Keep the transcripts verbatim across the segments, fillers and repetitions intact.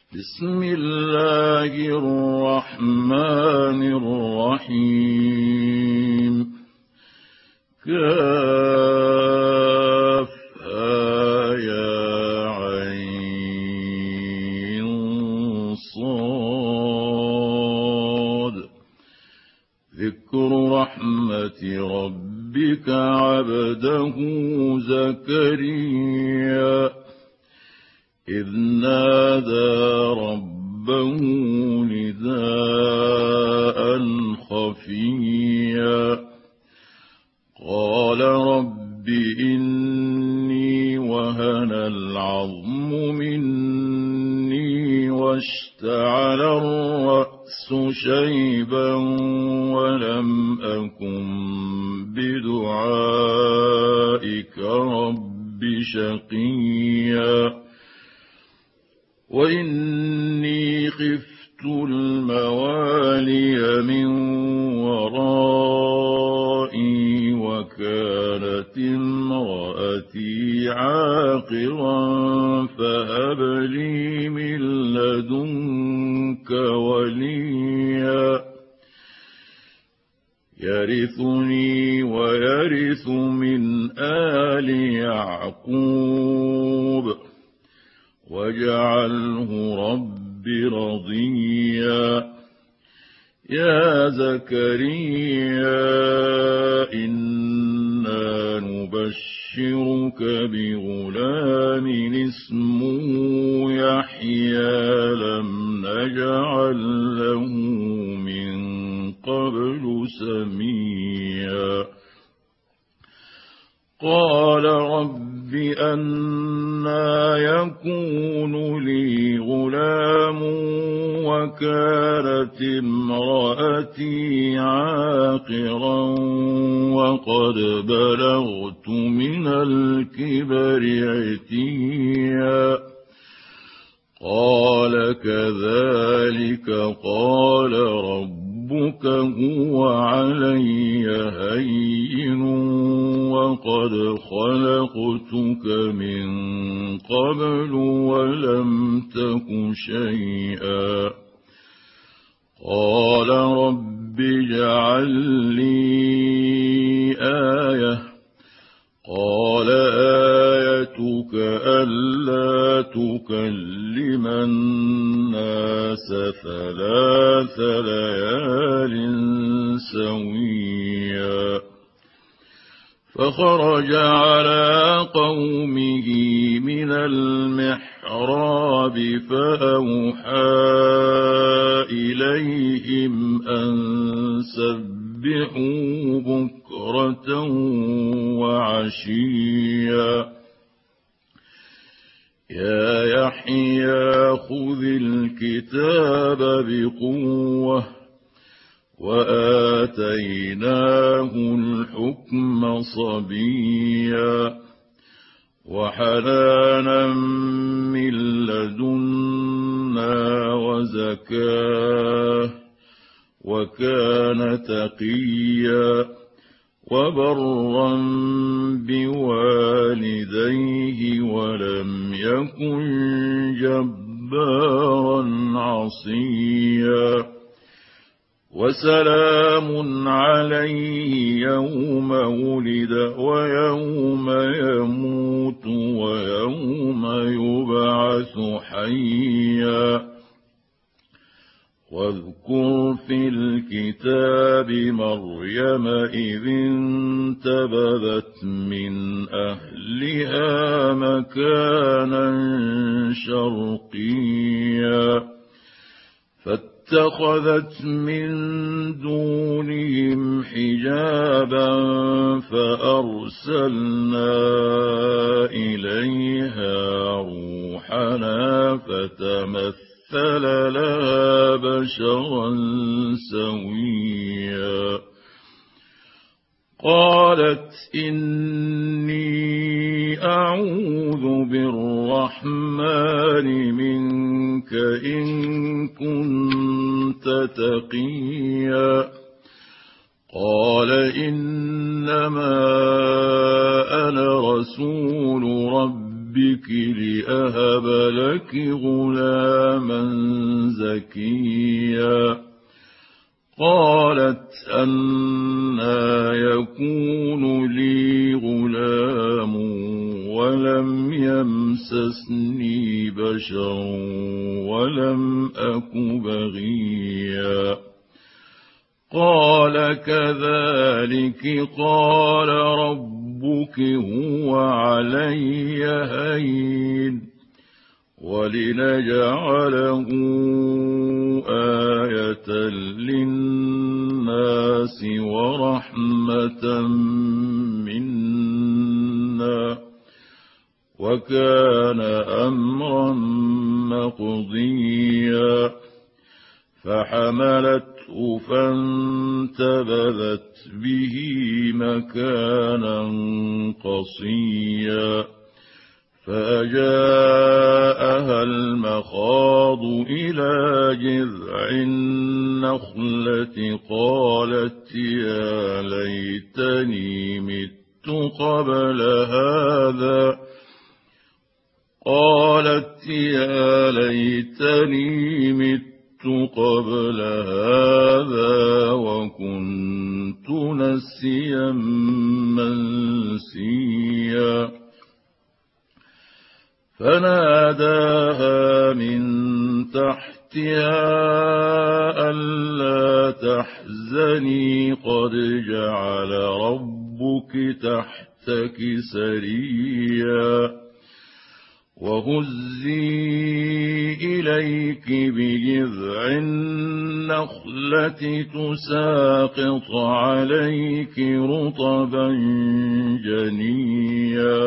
بسم الله الرحمن الرحيم. كافها يا عين صاد. ذكر رحمة ربك عبده زكريا إذ نادى ربه نداء خفيا قال رب إني وهن العظم مني واشتعل الرأس شيبا ولم أكن بدعائك رب شقيا وإني خفت الموالي من ورائي وكانت امرأتي عاقرا فهب لي من لدنك وليا يرثني ويرث من آل يعقوب واجعله رب رضيا. يا زكريا إنا نبشرك بغلام اسمه يحيى لم نجعل له من قبل سميا. قال رب أنى يكون لي غلام وكانت امرأتي عاقرا وقد بلغت من الكبر عتيا. قال كذلك قال ربك هو علي هين وقد خلقتك من قبل ولم تك شيئا. قال رب اجعل لي آية. قال آيتك ألا تكلم الناس ثلاث ليال سويا. فخرج على قومه من المحراب فأوحى إليهم أن سبحوا بكرة وعشيا. يا يحيى خذ الكتاب بقوة وآتيناه الحكم صبيا وحنانا من لدنا وزكاة وكان تقيا وبرا بوالديه ولم يكن جبارا عصيا. وسلام عليه يوم ولد ويوم يموت ويوم يبعث حيا. واذكر في الكتاب مريم إذ انتبذت من أهلها مكانا شرقيا فاتخذت من دونهم حجابا فأرسلنا إليها روحنا فتمثل لها بشرا سويا. قالت إني أعوذ بالرحمن منك إن كنت تقيا. قال إنما أنا رسول ربك ربك لأهب لك غلاما زكيا قالت أنى يكون لي غلام ولم يمسسني بشر ولم أك بغيا قال كذلك قال ربك هو علي هين ولنجعله آية للناس ورحمة منا وكان أمرا مقضيا فحملته فانتبذت به مكانا قصيا فأجاءها المخاض إلى جذع النخلة قالت يا ليتني مت قبل هذا قالت يا ليتني مت قبل هذا وكنت نسيا منسيا فناداها من تحتها ألا تحزني قد جعل ربك تحتك سريا وهزي إليك بجذع النخلة تساقط عليك رطبا جنيا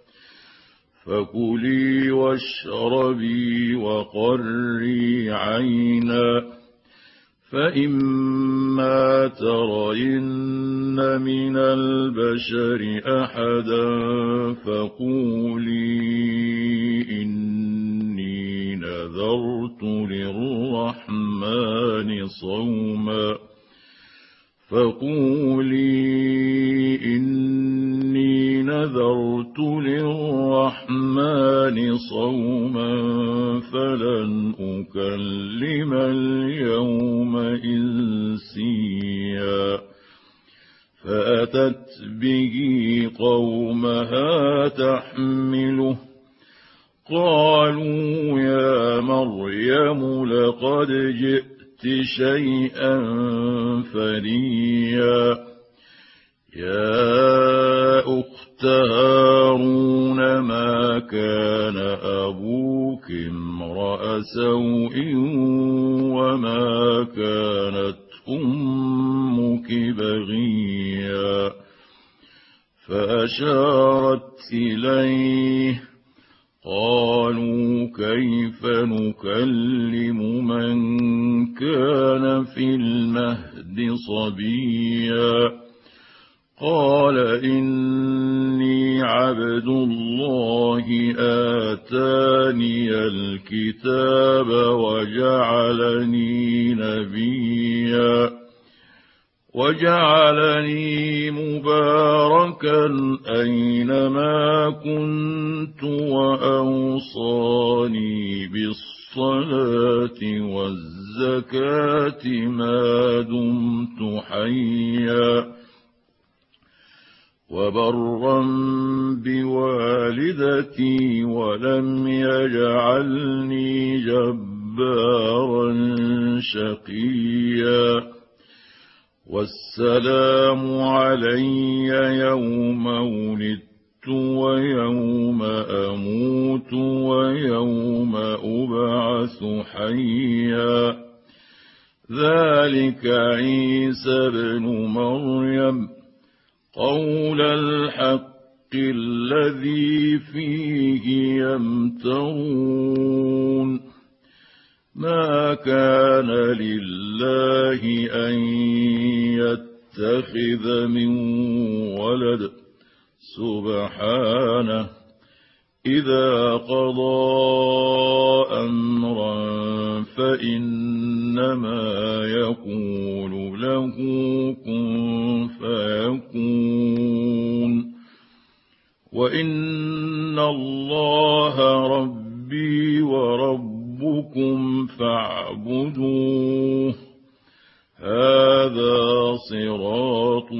فكلي واشربي وقري عينا فإما ترين من البشر أحدا فقولي إني نذرت للرحمن صوما فقولي إني نذرت للرحمن صوما فلن أكلم اليوم إنسيا فأتت به قومها تحمله قالوا يا مريم لقد جئت شيئا فريا يا أخت هارون ما كان أبوك امرأ سوء وما كانت أمك بغيا فأشارت إليه قالوا كيف نكلم من كان في المهد صبيا قال إني عبد الله آتاني الكتاب وجعلني نبيا وجعلني مباركا أينما كنت وأوصاني بالصلاة والزكاة ما دمت حيا وبرا بوالدتي ولم يجعلني جبارا شقيا والسلام علي يوم ولدت ويوم أموت ويوم أبعث حيا ذلك عيسى ابن مريم قول الحق الذي فيه يمترون ما كان لله أن يتخذ من ولد سبحانه إذا قضى أمرا فإنما يقول له كن فيكون وإن الله ربي وربكم فاعبدوه هذا صراط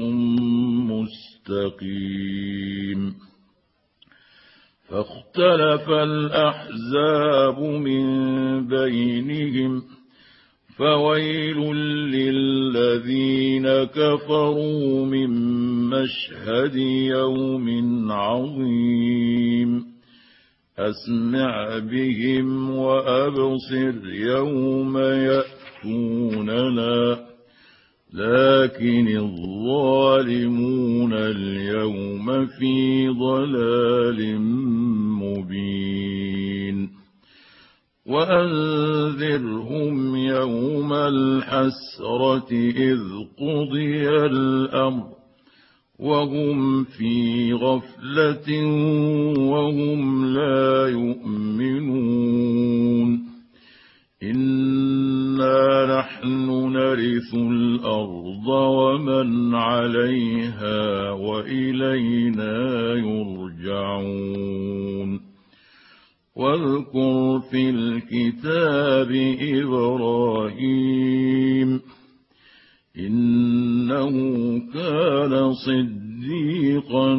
مستقيم. فاختلف الأحزاب من بينهم فويل للذين كفروا من مشهد يوم عظيم. أسمع بهم وأبصر يوم يأتوننا لكن الظالمون اليوم في ضلال مبين. وأنذرهم يوم الحسرة إذ قضي الأمر وهم في غفلة وهم لا يؤمنون. إنا نحن نرث الأرض ومن عليها وإلينا يرجعون. واذكر في الكتاب إبراهيم إنه كان صديقا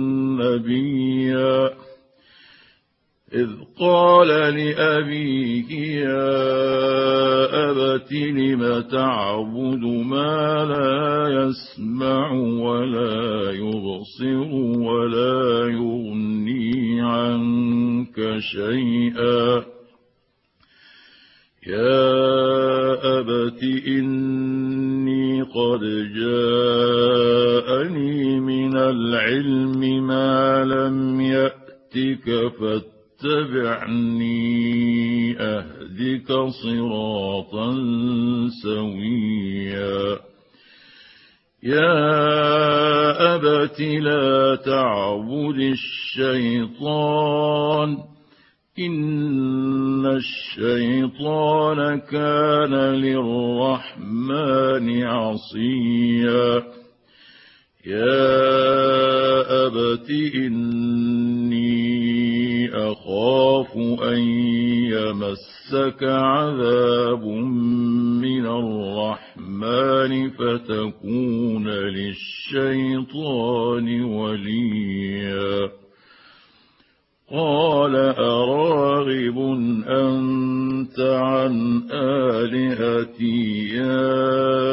نبيا إذ قال لأبيه يا أبت لم تعبد ما لا يسمع ولا يبصر ولا يغني عنك شيئا يا أبت إني قد جاءني من العلم ما لم يأتك فاتبعني أهدك صراطا سويا. يا أبت لا تعبد الشيطان إن الشيطان كان للرحمن عصيا. يا أبت إني أخاف أن يمسك عذاب من الرحمن فتكون للشيطان وليا. قال أراغب أنت عن آلهتي يا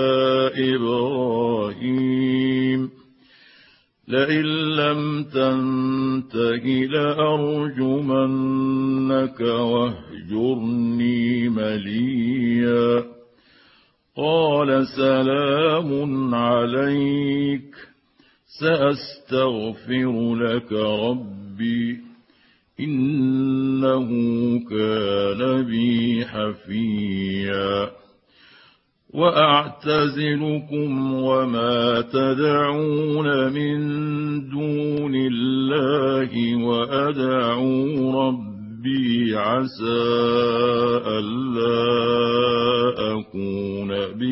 إبراهيم لئن لم تنته لأرجمنك واهجرني مليا. قال سلام عليك سأستغفر لك ربي إنه كان بي حفيا. وأعتزلكم وما تدعون من دون الله وأدعو ربي عسى ألا أكون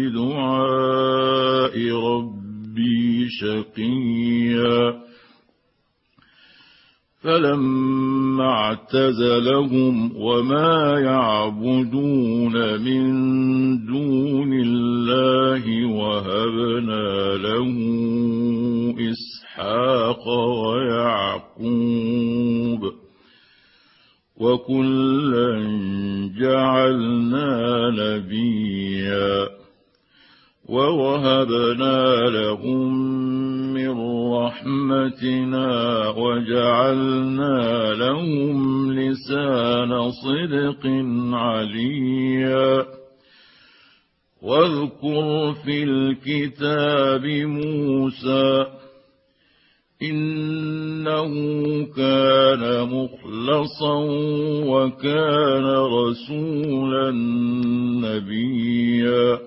بدعاء ربي شقيا. فلما اعتزلهم وما يعبدون من دون الله وهبنا له إسحاق ويعقوب وكلا جعلنا نبيا. ووهبنا لهم من رحمتنا وجعلنا لهم لسان صدق عليا. واذكر في الكتاب موسى إنه كان مخلصا وكان رسولا نبيا.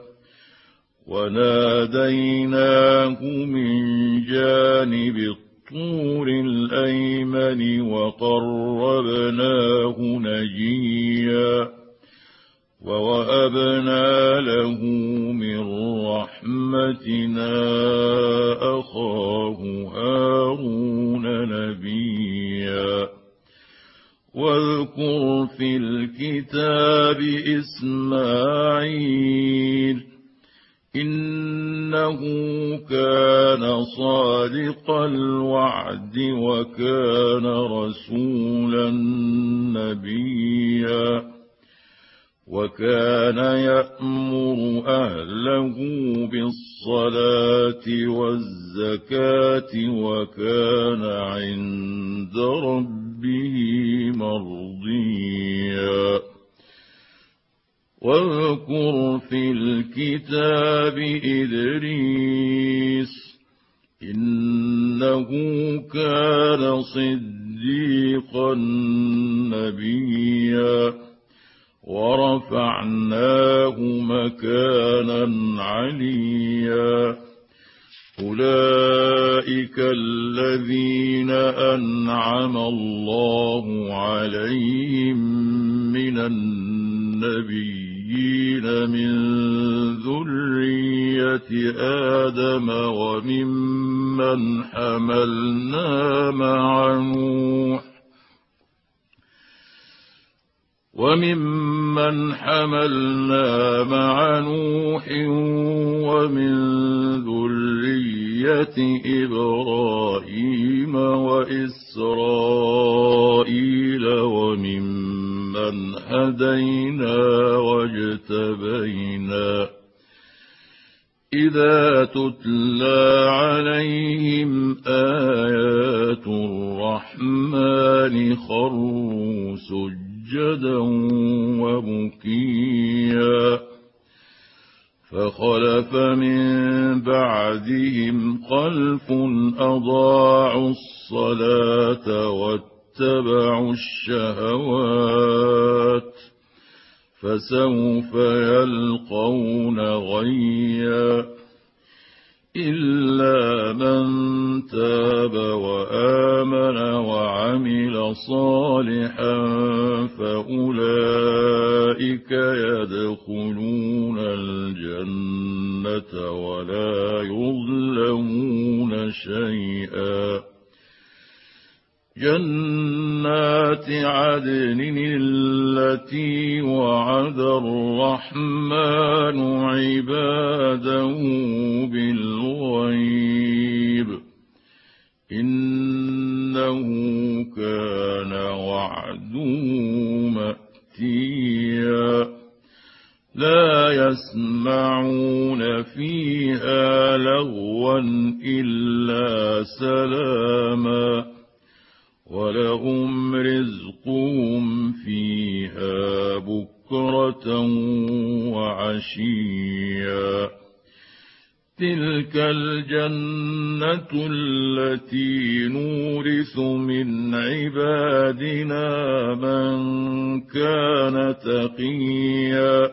وناديناه من جانب الطور الأيمن وقربناه نجيا. ووهبنا له من رحمتنا أخاه هارون نبيا. واذكر في الكتاب إسماعيل إنه كان صادق الوعد وكان رسولا نبيا وكان يأمر أهله بالصلاة والزكاة وكان عند ربه مرضيا واذكر في الكتاب إدريس إنه كان صديقا نبيا ورفعناه مكانا عليا أولئك الذين أنعم الله عليهم من النبيين من ذرية آدم وممن حملنا مع نوح وممن حملنا مع نوح ومن ذرية إبراهيم وإسرائيل وممن هدينا واجتبينا إذا تتلى عليهم آيات الرحمن خروا سجدا سجدا وبكيا فخلف من بعدهم خلف أضاعوا الصلاة واتبعوا الشهوات فسوف يلقون غيا إلا من تاب وآمن وعمل صالحا فأولئك يدخلون الجنة ولا يظلمون شيئا جنات عدن التي وعد الرحمن عباده بالغيب إنه كان وعده مأتيا لا يسمعون فيها لغوا إلا سلاما ولهم رزقهم فيها بكرة وعشيا تلك الجنة التي نورث من عبادنا من كان تقيا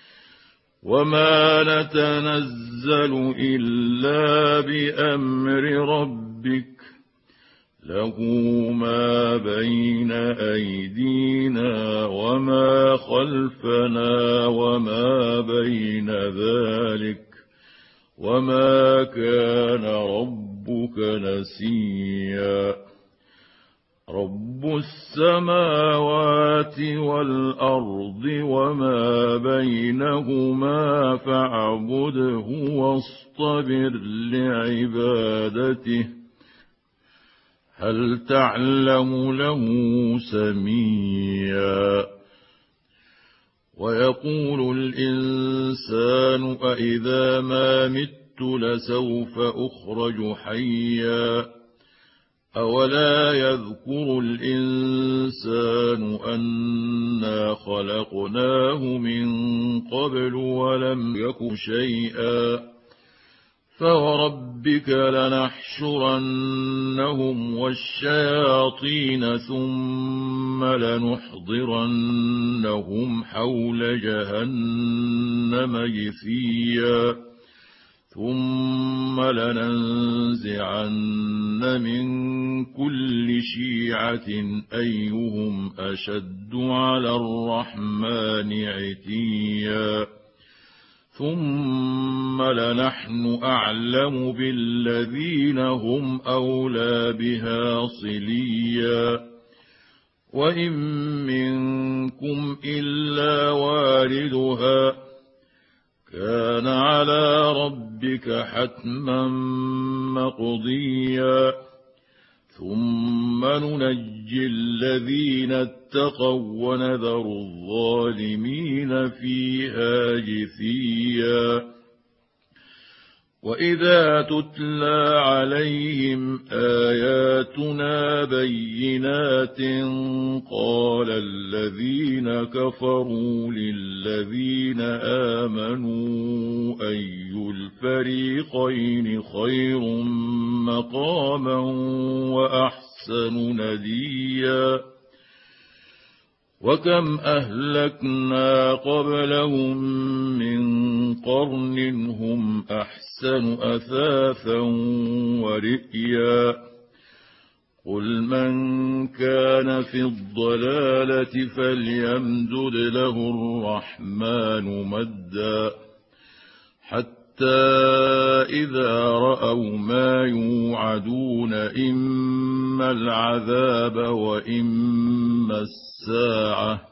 وما نتنزل إلا بأمر ربك له ما بين أيدينا وما خلفنا وما بين ذلك وما كان ربك نسيا رب السماوات والأرض وما بينهما فاعبده واصطبر لعبادته هل تعلم له سميا ويقول الإنسان أإذا ما مت لسوف أخرج حيا أولا يذكر الإنسان أنا خلقناه من قبل ولم يك شيئا فوربك لنحشرنهم والشياطين ثم لنحضرنهم حول جهنم جثيا ثم لننزعن من كل شيعة أيهم أشد على الرحمن عتيا ثم لنحن أعلم بالذين هم أولى بها صليا وإن منكم إلا واردها كان على ربك حتما مقضيا ثم ننجي الذين اتقوا ونذر الظالمين فيها جثيا وإذا تتلى عليهم آياتنا بينات قال الذين كفروا للذين آمنوا أي الفريقين خير مقاما وأحسن نديا وكم أهلكنا قبلهم من قرن هم أحسن أثاثا ورئيا قل من كان في الضلالة فليمدد له الرحمن مدا حتى إذا رأوا ما يوعدون إما العذاب وإما الساعة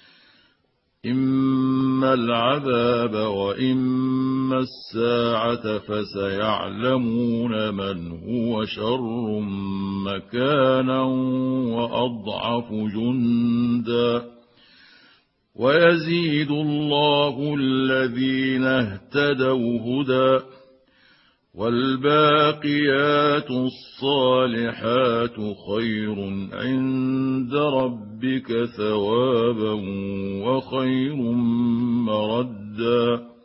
إما العذاب وإما الساعة فسيعلمون من هو شر مكانا وأضعف جندا ويزيد الله الذين اهتدوا هدى والباقيات الصالحات خير عند ربك ثوابا وخير مردا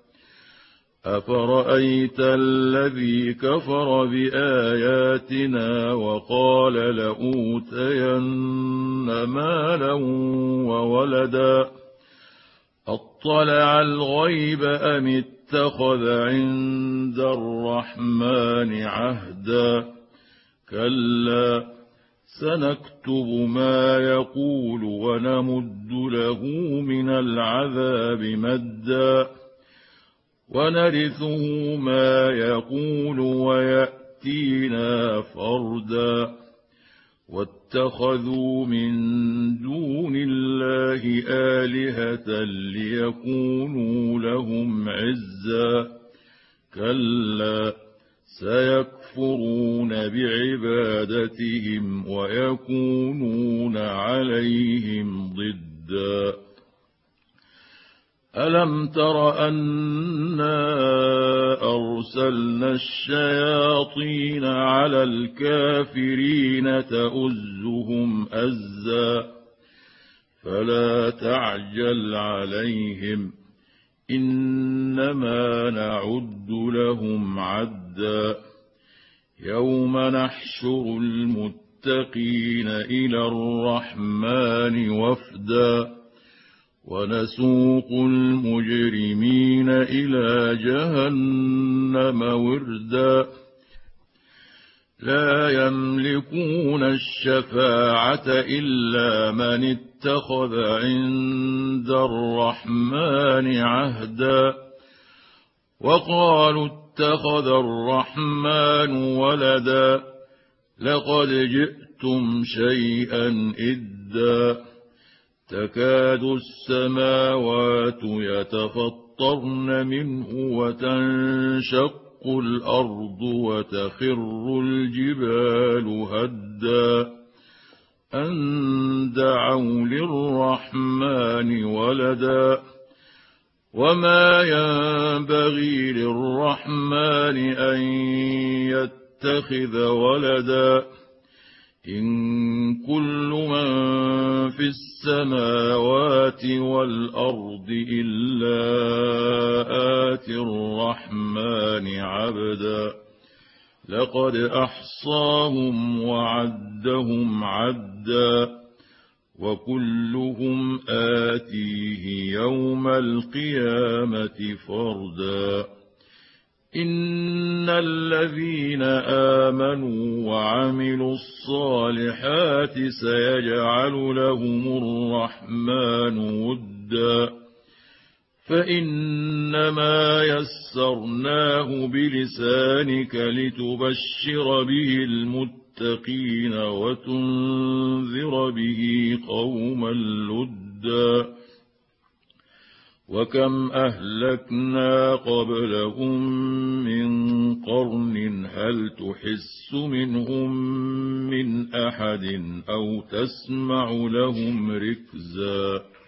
أفرأيت الذي كفر بآياتنا وقال لأوتين مالا وولدا أطلع الغيب أم اتخذ عند الرحمن عهدا كلا سنكتب ما يقول ونمد له من العذاب مدا ونرثه ما يقول ويأتينا فردا واتخذوا من دون الله آلهة ليكونوا لهم عزا كلا سيكفرون بعبادتهم ويكونون عليهم ضدا ألم تر أنا أرسلنا الشياطين على الكافرين تؤزهم أزا فلا تعجل عليهم إنما نعد لهم عدا يوم نحشر المتقين إلى الرحمن وفدا ونسوق المجرمين إلى جهنم وردا لا يملكون الشفاعة إلا من اتخذ عند الرحمن عهدا وقالوا اتخذ الرحمن ولدا لقد جئتم شيئا إدا تكاد السماوات يتفطرن منه وتنشق الأرض وتخر الجبال هدا أن دعوا للرحمن ولدا وما ينبغي للرحمن أن يتخذ ولدا إن كل من في السماوات والأرض إلا آتي الرحمن عبدا لقد أحصاهم وعدهم عدا وكلهم آتيه يوم القيامة فردا إن الذين آمنوا وعملوا الصالحات سيجعل لهم الرحمن ودا فإنما يسرناه بلسانك لتبشر به المتقين للمتقين وتنذر به قوما لدا وكم أهلكنا قبلهم من قرن هل تحس منهم من أحد أو تسمع لهم ركزا